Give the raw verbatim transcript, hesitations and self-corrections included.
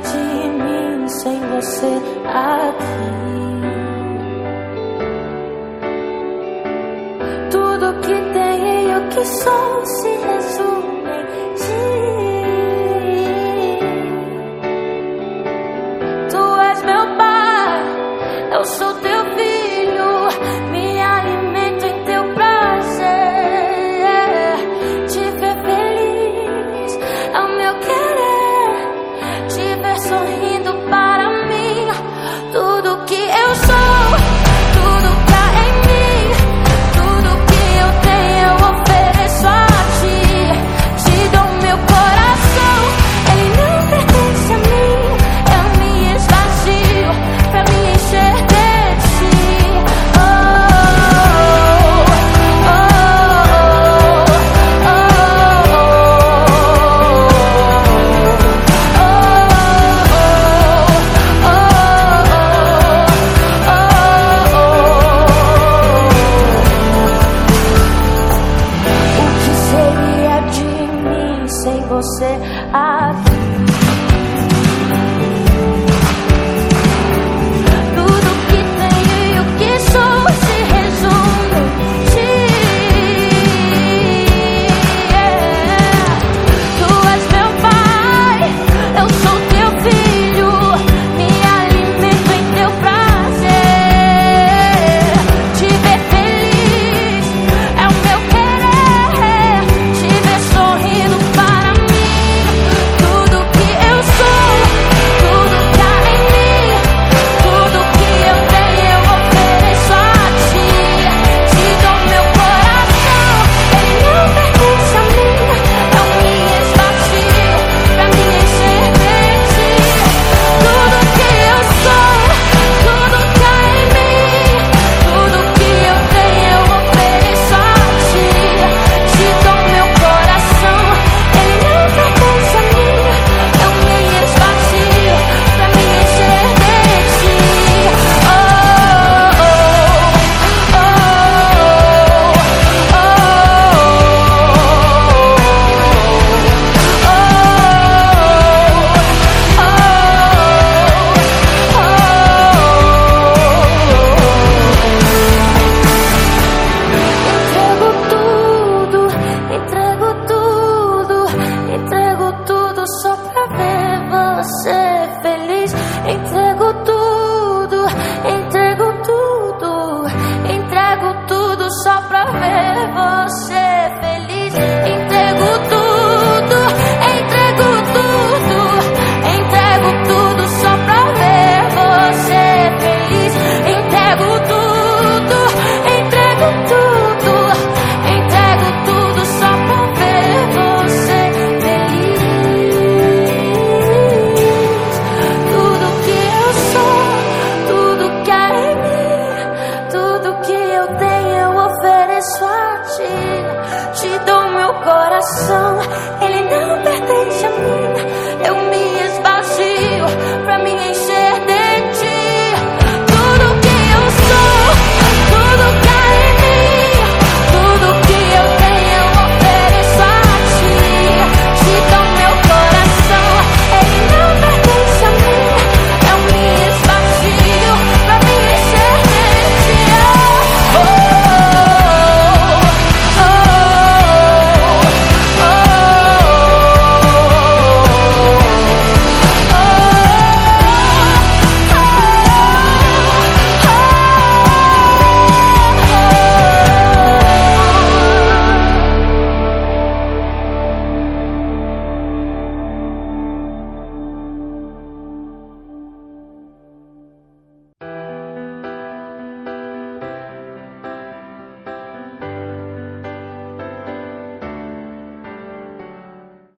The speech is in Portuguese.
de mim sem você aqui? Tudo que tenho e o que sou se resume em ti. Tu és meu pai, eu sou teu filho, me alimento em teu prazer. Te ver feliz é o meu querer, te ver sorrindo para mim. Tudo que eu sou, tudo que há em mim, tudo que eu tenho eu ofereço a ti. Te dou meu coração, ele não pertence a mim, eu me esvazio pra me encher de ti. Oh, oh, oh, oh, o que seria de mim sem você aqui? Tudo que tenho e o que sou se resume em ti. Tu és meu pai, eu sou teu filho, me alimento em teu prazer. Te ver feliz é o meu querer, te ver sorrindo para mim. Tudo que eu sou, tudo que há em mim, tudo que eu tenho eu ofereço a ti. Te dou meu coração, ele não pertence a mim, eu me esvazio pra me encher de ti. Tudo que eu sou, tudo que há em mim, tudo que eu tenho eu ofereço a ti. Te dou meu coração, ele não pertence a mim, eu me esvazio pra me encher de ti. Oh, oh, oh, entrego tudo, entrego tudo só pra ver você feliz. Entrego tudo, entrego tudo, entrego tudo só pra ver você feliz. Entrego tudo, entrego tudo, entrego tudo só pra ver você feliz. Entrego tudo, entrego tudo, entrego tudo só pra ver você feliz. Tudo que eu sou, tudo que há em mim, tudo que eu tenho eu ofereço a ti. Te dou meu coração,